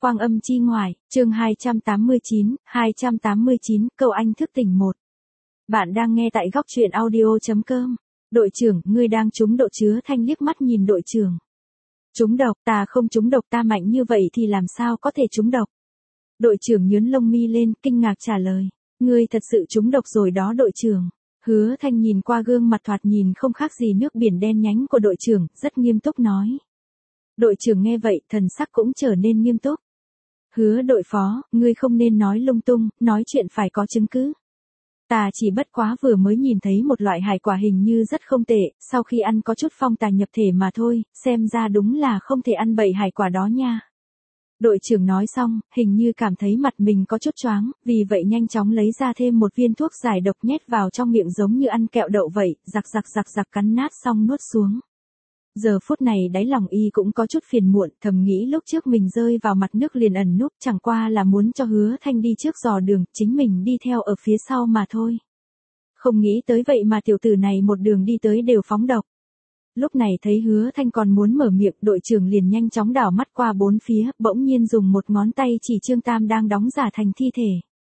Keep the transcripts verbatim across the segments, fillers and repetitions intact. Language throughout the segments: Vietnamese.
Quang âm chi ngoại, chương hai trăm tám mươi chín, hai trăm tám mươi chín, câu anh thức tỉnh một. Bạn đang nghe tại góc truyện audio.com. Đội trưởng, ngươi đang trúng độ chứa thanh liếc mắt nhìn đội trưởng. Trúng độc, ta không trúng độc, ta mạnh như vậy thì làm sao có thể trúng độc? Đội trưởng nhướng lông mi lên, kinh ngạc trả lời. Ngươi thật sự trúng độc rồi đó đội trưởng. Hứa Thanh nhìn qua gương mặt thoạt nhìn không khác gì nước biển đen nhánh của đội trưởng, rất nghiêm túc nói. Đội trưởng nghe vậy, thần sắc cũng trở nên nghiêm túc. Hứa đội phó, ngươi không nên nói lung tung, nói chuyện phải có chứng cứ. Ta chỉ bất quá vừa mới nhìn thấy một loại hải quả hình như rất không tệ, sau khi ăn có chút phong tà nhập thể mà thôi, xem ra đúng là không thể ăn bậy hải quả đó nha. Đội trưởng nói xong, hình như cảm thấy mặt mình có chút choáng, vì vậy nhanh chóng lấy ra thêm một viên thuốc giải độc nhét vào trong miệng giống như ăn kẹo đậu vậy, giặc giặc giặc giặc cắn nát xong nuốt xuống. Giờ phút này đáy lòng y cũng có chút phiền muộn, thầm nghĩ lúc trước mình rơi vào mặt nước liền ẩn núp, chẳng qua là muốn cho Hứa Thanh đi trước dò đường, chính mình đi theo ở phía sau mà thôi. Không nghĩ tới vậy mà tiểu tử này một đường đi tới đều phóng độc. Lúc này thấy Hứa Thanh còn muốn mở miệng, đội trưởng liền nhanh chóng đảo mắt qua bốn phía, bỗng nhiên dùng một ngón tay chỉ Trương Tam đang đóng giả thành thi thể.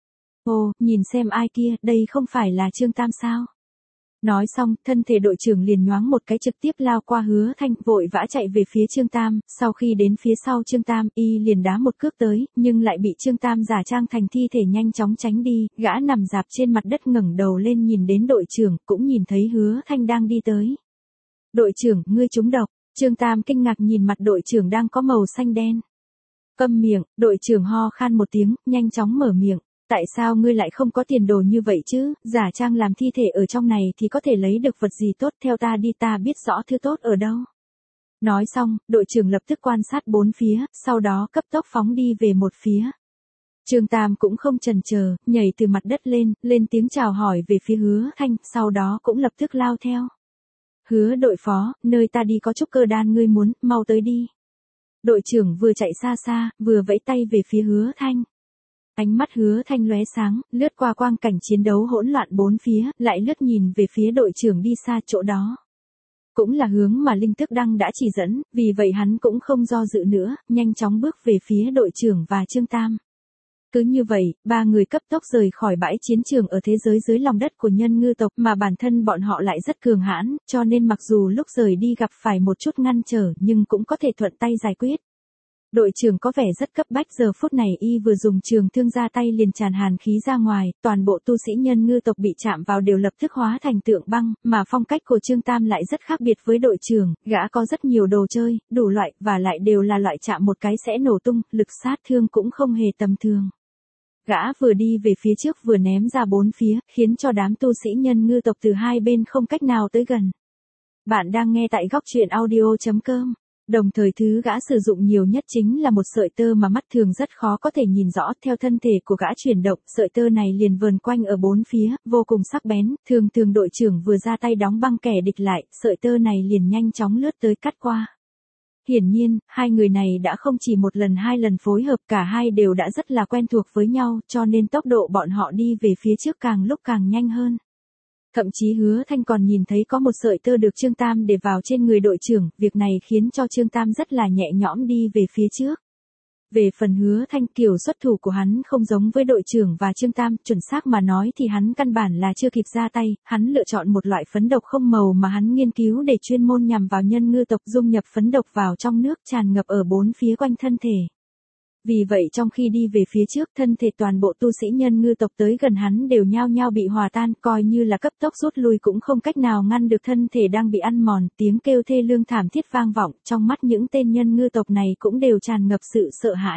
Ồ, nhìn xem ai kia, đây không phải là Trương Tam sao? Nói xong, thân thể đội trưởng liền nhoáng một cái trực tiếp lao qua Hứa Thanh, vội vã chạy về phía Trương Tam, sau khi đến phía sau Trương Tam, y liền đá một cước tới, nhưng lại bị Trương Tam giả trang thành thi thể nhanh chóng tránh đi, gã nằm dạp trên mặt đất ngẩng đầu lên nhìn đến đội trưởng, cũng nhìn thấy Hứa Thanh đang đi tới. Đội trưởng, ngươi trúng độc, Trương Tam kinh ngạc nhìn mặt đội trưởng đang có màu xanh đen. Câm miệng, đội trưởng ho khan một tiếng, nhanh chóng mở miệng. Tại sao ngươi lại không có tiền đồ như vậy chứ, giả trang làm thi thể ở trong này thì có thể lấy được vật gì tốt, theo ta đi, ta biết rõ thứ tốt ở đâu. Nói xong, đội trưởng lập tức quan sát bốn phía, sau đó cấp tốc phóng đi về một phía. Trương Tam cũng không chần chờ, nhảy từ mặt đất lên, lên tiếng chào hỏi về phía Hứa Thanh, sau đó cũng lập tức lao theo. Hứa đội phó, nơi ta đi có trúc cơ đan ngươi muốn, mau tới đi. Đội trưởng vừa chạy xa xa, vừa vẫy tay về phía Hứa Thanh. Ánh mắt Hứa Thanh lóe sáng, lướt qua quang cảnh chiến đấu hỗn loạn bốn phía, lại lướt nhìn về phía đội trưởng đi xa chỗ đó. Cũng là hướng mà linh thức đăng đã chỉ dẫn, vì vậy hắn cũng không do dự nữa, nhanh chóng bước về phía đội trưởng và Trương Tam. Cứ như vậy, ba người cấp tốc rời khỏi bãi chiến trường ở thế giới dưới lòng đất của nhân ngư tộc, mà bản thân bọn họ lại rất cường hãn, cho nên mặc dù lúc rời đi gặp phải một chút ngăn trở nhưng cũng có thể thuận tay giải quyết. Đội trưởng có vẻ rất cấp bách, giờ phút này y vừa dùng trường thương ra tay liền tràn hàn khí ra ngoài, toàn bộ tu sĩ nhân ngư tộc bị chạm vào đều lập tức hóa thành tượng băng, mà phong cách của Trương Tam lại rất khác biệt với đội trưởng, gã có rất nhiều đồ chơi, đủ loại, và lại đều là loại chạm một cái sẽ nổ tung, lực sát thương cũng không hề tầm thường. Gã vừa đi về phía trước vừa ném ra bốn phía, khiến cho đám tu sĩ nhân ngư tộc từ hai bên không cách nào tới gần. Bạn đang nghe tại góc truyện audio.com. Đồng thời thứ gã sử dụng nhiều nhất chính là một sợi tơ mà mắt thường rất khó có thể nhìn rõ, theo thân thể của gã chuyển động, sợi tơ này liền vờn quanh ở bốn phía, vô cùng sắc bén, thường thường đội trưởng vừa ra tay đóng băng kẻ địch lại, sợi tơ này liền nhanh chóng lướt tới cắt qua. Hiển nhiên, hai người này đã không chỉ một lần hai lần phối hợp, cả hai đều đã rất là quen thuộc với nhau, cho nên tốc độ bọn họ đi về phía trước càng lúc càng nhanh hơn. Thậm chí Hứa Thanh còn nhìn thấy có một sợi tơ được Trương Tam để vào trên người đội trưởng, việc này khiến cho Trương Tam rất là nhẹ nhõm đi về phía trước. Về phần Hứa Thanh, kiểu xuất thủ của hắn không giống với đội trưởng và Trương Tam, chuẩn xác mà nói thì hắn căn bản là chưa kịp ra tay, hắn lựa chọn một loại phấn độc không màu mà hắn nghiên cứu để chuyên môn nhằm vào nhân ngư tộc, dung nhập phấn độc vào trong nước tràn ngập ở bốn phía quanh thân thể. Vì vậy trong khi đi về phía trước, thân thể toàn bộ tu sĩ nhân ngư tộc tới gần hắn đều nhao nhao bị hòa tan, coi như là cấp tốc rút lui cũng không cách nào ngăn được thân thể đang bị ăn mòn, tiếng kêu thê lương thảm thiết vang vọng, trong mắt những tên nhân ngư tộc này cũng đều tràn ngập sự sợ hãi.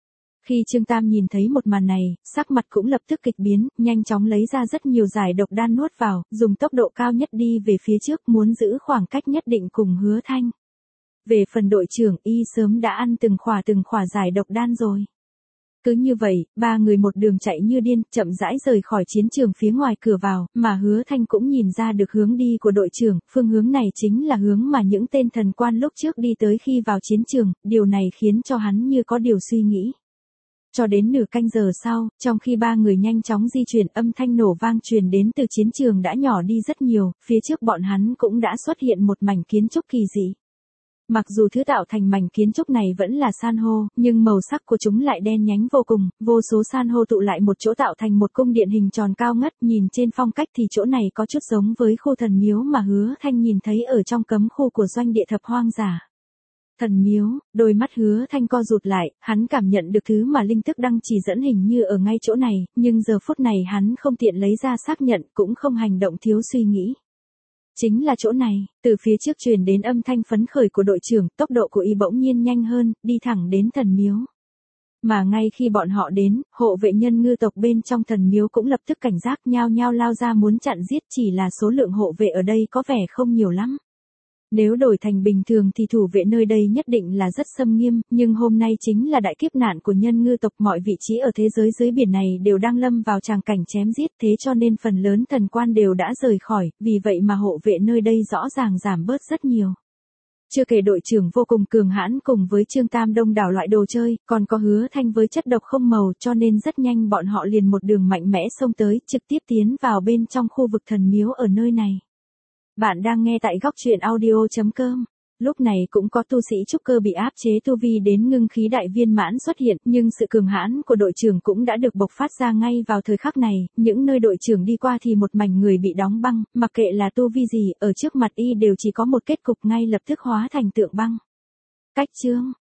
Khi Trương Tam nhìn thấy một màn này, sắc mặt cũng lập tức kịch biến, nhanh chóng lấy ra rất nhiều giải độc đan nuốt vào, dùng tốc độ cao nhất đi về phía trước, muốn giữ khoảng cách nhất định cùng Hứa Thanh. Về phần đội trưởng, y sớm đã ăn từng khỏa từng khỏa giải độc đan rồi. Cứ như vậy, ba người một đường chạy như điên, chậm rãi rời khỏi chiến trường phía ngoài cửa vào, mà Hứa Thanh cũng nhìn ra được hướng đi của đội trưởng, phương hướng này chính là hướng mà những tên thần quan lúc trước đi tới khi vào chiến trường, điều này khiến cho hắn như có điều suy nghĩ. Cho đến nửa canh giờ sau, trong khi ba người nhanh chóng di chuyển, âm thanh nổ vang truyền đến từ chiến trường đã nhỏ đi rất nhiều, phía trước bọn hắn cũng đã xuất hiện một mảnh kiến trúc kỳ dị. Mặc dù thứ tạo thành mảnh kiến trúc này vẫn là san hô, nhưng màu sắc của chúng lại đen nhánh vô cùng, vô số san hô tụ lại một chỗ tạo thành một cung điện hình tròn cao ngất, nhìn trên phong cách thì chỗ này có chút giống với khu thần miếu mà Hứa Thanh nhìn thấy ở trong cấm khu của doanh địa thập hoang giả. Thần miếu, đôi mắt Hứa Thanh co rụt lại, hắn cảm nhận được thứ mà linh thức đăng chỉ dẫn hình như ở ngay chỗ này, nhưng giờ phút này hắn không tiện lấy ra xác nhận, cũng không hành động thiếu suy nghĩ. Chính là chỗ này, từ phía trước truyền đến âm thanh phấn khởi của đội trưởng, tốc độ của y bỗng nhiên nhanh hơn, đi thẳng đến thần miếu. Mà ngay khi bọn họ đến, hộ vệ nhân ngư tộc bên trong thần miếu cũng lập tức cảnh giác nhao nhao lao ra muốn chặn giết, chỉ là số lượng hộ vệ ở đây có vẻ không nhiều lắm. Nếu đổi thành bình thường thì thủ vệ nơi đây nhất định là rất xâm nghiêm, nhưng hôm nay chính là đại kiếp nạn của nhân ngư tộc, mọi vị trí ở thế giới dưới biển này đều đang lâm vào tràng cảnh chém giết, thế cho nên phần lớn thần quan đều đã rời khỏi, vì vậy mà hộ vệ nơi đây rõ ràng giảm bớt rất nhiều. Chưa kể đội trưởng vô cùng cường hãn cùng với Trương Tam đông đảo loại đồ chơi, còn có Hứa Thanh với chất độc không màu, cho nên rất nhanh bọn họ liền một đường mạnh mẽ xông tới, trực tiếp tiến vào bên trong khu vực thần miếu ở nơi này. Bạn đang nghe tại góc truyện audio chấm com. Lúc này cũng có tu sĩ trúc cơ bị áp chế tu vi đến ngưng khí đại viên mãn xuất hiện, nhưng sự cường hãn của đội trưởng cũng đã được bộc phát ra ngay vào thời khắc này, những nơi đội trưởng đi qua thì một mảnh người bị đóng băng, mặc kệ là tu vi gì, ở trước mặt y đều chỉ có một kết cục ngay lập tức hóa thành tượng băng. Cách chương,